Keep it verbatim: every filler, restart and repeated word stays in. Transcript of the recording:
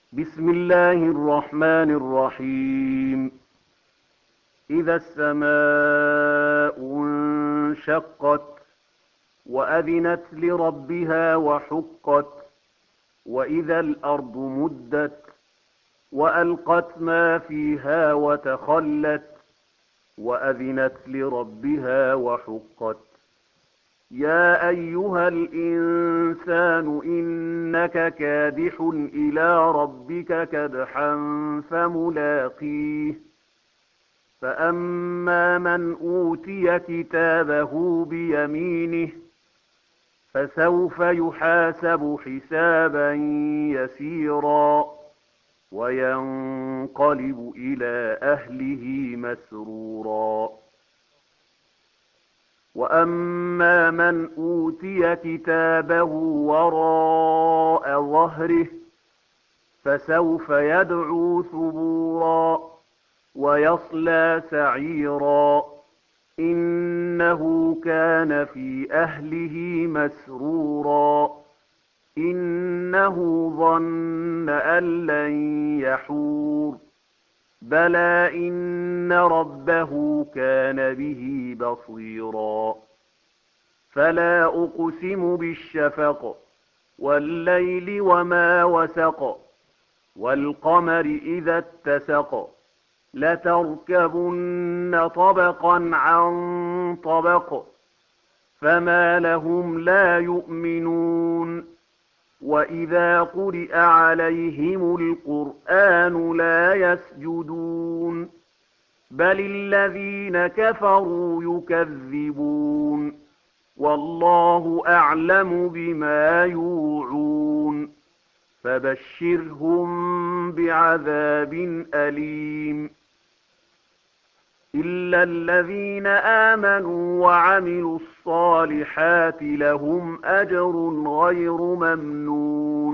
بسم الله الرحمن الرحيم. إذا السماء انشقت وأذنت لربها وحقت وإذا الأرض مدت وألقت ما فيها وتخلت وأذنت لربها وحقت. يا أيها الإنسان إنك كادح إلى ربك كدحا فملاقيه. فأما من أوتي كتابه بيمينه فسوف يحاسب حسابا يسيرا وينقلب إلى أهله مسرورا. وأما من أوتي كتابه وراء ظهره فسوف يدعو ثبورا ويصلى سعيرا إنه كان في أهله مسرورا إنه ظن أن لن يحور بلى إن ربه كان به بصيرا. فلا أقسم بالشفق والليل وما وسق والقمر إذا اتسق لتركبن طبقا عن طبق فما لهم لا يؤمنون. وإذا قرئ عليهم القرآن لا يسجدون بل الذين كفروا يكذبون والله أعلم بما يوعون فبشرهم بعذاب أليم. إلا الذين آمنوا وعملوا الصالحات لهم أجر غير ممنون